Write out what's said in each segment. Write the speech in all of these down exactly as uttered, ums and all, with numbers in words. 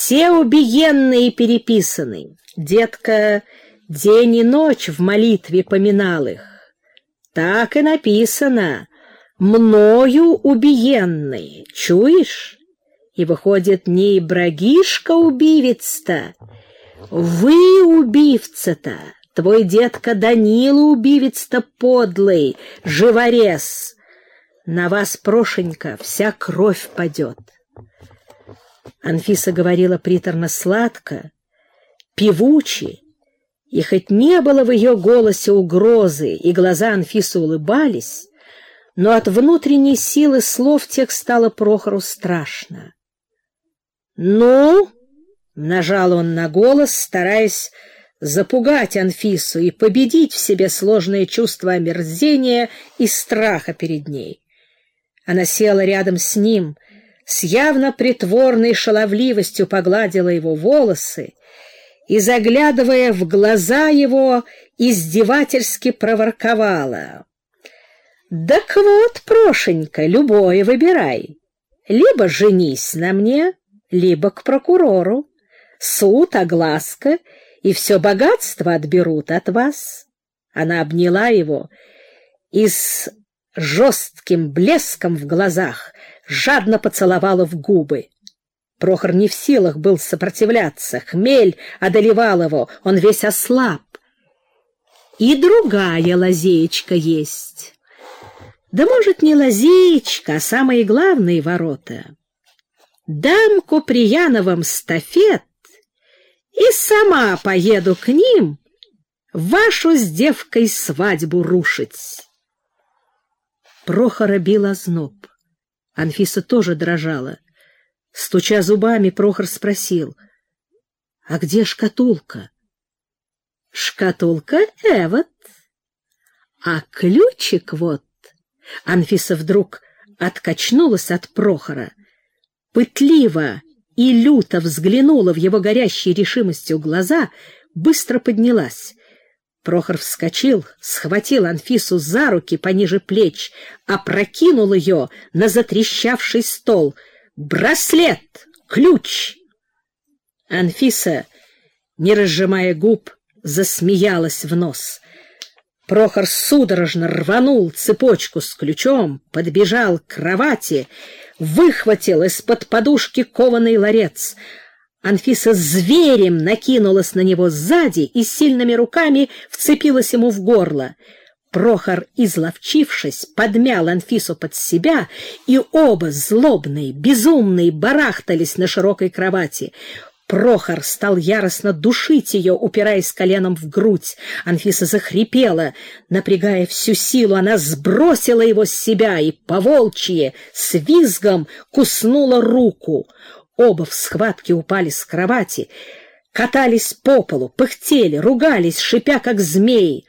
все убиенные переписаны. Детка день и ночь в молитве поминал их. Так и написано: мною убиенные, чуешь? И выходит, не Ибрагишка-убивец-то, вы убивца-то, твой детка Данила убивец-то подлый, живорез. На вас, Прошенька, вся кровь падет. Анфиса говорила приторно-сладко, певуче, и хоть не было в ее голосе угрозы, и глаза Анфисы улыбались, но от внутренней силы слов тех стало Прохору страшно. «Ну?» — нажал он на голос, стараясь запугать Анфису и победить в себе сложные чувства омерзения и страха перед ней. Она села рядом с ним, с явно притворной шаловливостью погладила его волосы и, заглядывая в глаза его, издевательски проворковала: «Так вот, Прошенька, любое выбирай. Либо женись на мне, либо к прокурору. Суд, огласка, и все богатство отберут от вас». Она обняла его и с жестким блеском в глазах жадно поцеловала в губы. Прохор не в силах был сопротивляться, хмель одолевал его, он весь ослаб. И другая лазеечка есть. Да, может, не лазеечка, а самые главные ворота. Дам Куприяновым стафет и сама поеду к ним вашу с девкой свадьбу рушить. Прохора бил озноб. Анфиса тоже дрожала. Стуча зубами, Прохор спросил: «А где шкатулка?» «Шкатулка эвот, а ключик вот». Анфиса вдруг откачнулась от Прохора, пытливо и люто взглянула в его горящие решимостью глаза, быстро поднялась. Прохор вскочил, схватил Анфису за руки пониже плеч, опрокинул ее на затрещавший стол. «Браслет! Ключ!» Анфиса, не разжимая губ, засмеялась в нос. Прохор судорожно рванул цепочку с ключом, подбежал к кровати, выхватил из-под подушки кованый ларец. Анфиса зверем накинулась на него сзади и сильными руками вцепилась ему в горло. Прохор, изловчившись, подмял Анфису под себя, и оба, злобные, безумные, барахтались на широкой кровати. Прохор стал яростно душить ее, упираясь коленом в грудь. Анфиса захрипела. Напрягая всю силу, она сбросила его с себя и по-волчьи с визгом куснула руку. Оба в схватке упали с кровати, катались по полу, пыхтели, ругались, шипя, как змеи.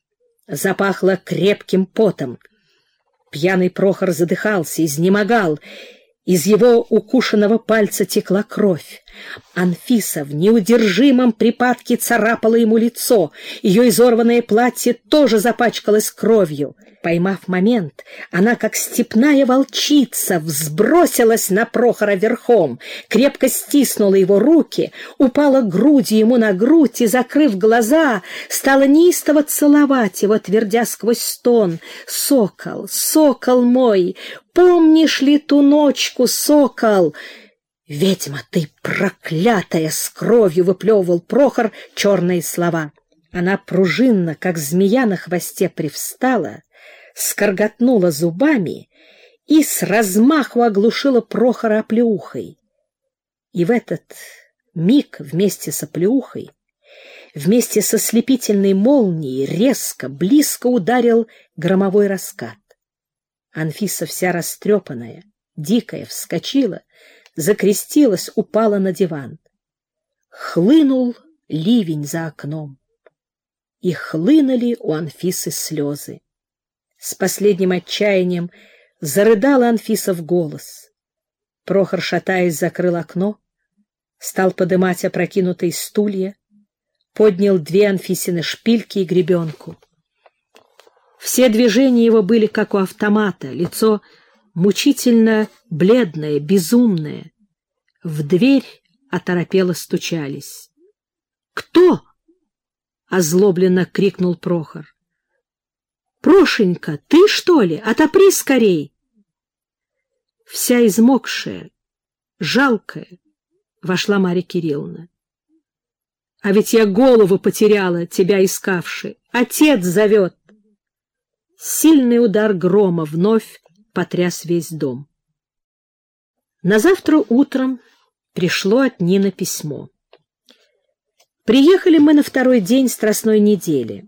Запахло крепким потом. Пьяный Прохор задыхался, изнемогал. Из его укушенного пальца текла кровь. Анфиса в неудержимом припадке царапала ему лицо. Ее изорванное платье тоже запачкалось кровью. Поймав момент, она, как степная волчица, взбросилась на Прохора верхом, крепко стиснула его руки, упала грудью ему на грудь и, закрыв глаза, стала неистово целовать его, твердя сквозь стон: «Сокол, сокол мой, помнишь ли ту ночку, сокол?» «Ведьма ты проклятая!» — с кровью выплевывал Прохор черные слова. Она пружинно, как змея на хвосте, привстала, скорготнула зубами и с размаху оглушила Прохора оплеухой. И в этот миг вместе с оплеухой, вместе со слепительной молнией, резко, близко ударил громовой раскат. Анфиса, вся растрепанная, дикая, вскочила, закрестилась, упала на диван. Хлынул ливень за окном, и хлынули у Анфисы слезы. С последним отчаянием зарыдала Анфиса в голос. Прохор, шатаясь, закрыл окно, стал подымать опрокинутые стулья, поднял две Анфисины шпильки и гребенку. Все движения его были как у автомата, лицо мучительно бледное, безумное. В дверь оторопело стучались. «Кто?» — озлобленно крикнул Прохор. «Прошенька, ты, что ли? Отопри скорей!» Вся измокшая, жалкая, вошла Марья Кирилловна. «А ведь я голову потеряла, тебя искавши. Отец зовет!» Сильный удар грома вновь потряс весь дом. Назавтра утром пришло от Нины письмо. Приехали мы на второй день Страстной недели.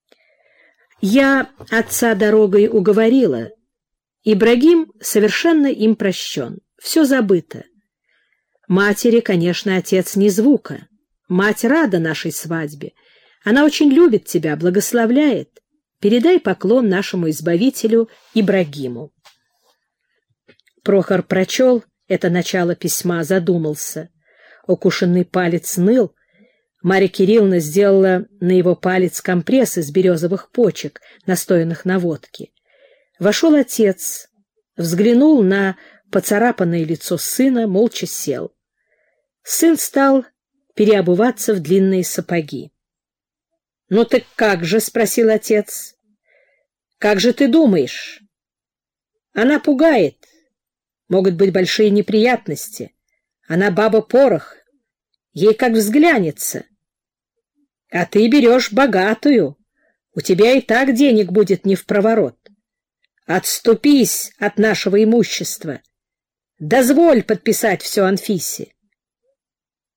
Я отца дорогой уговорила. Ибрагим совершенно им прощен. Все забыто. Матери, конечно, отец ни звука. Мать рада нашей свадьбе. Она очень любит тебя, благословляет. Передай поклон нашему избавителю Ибрагиму. Прохор прочел это начало письма, задумался. Укушенный палец ныл. Марья Кирилловна сделала на его палец компресс из березовых почек, настоянных на водке. Вошел отец, взглянул на поцарапанное лицо сына, молча сел. Сын стал переобуваться в длинные сапоги. — Ну так как же? — спросил отец. — Как же ты думаешь? Она пугает. Могут быть большие неприятности. Она баба-порох. Ей как взглянется. А ты берешь богатую. У тебя и так денег будет не впроворот. Отступись от нашего имущества. Дозволь подписать все Анфисе.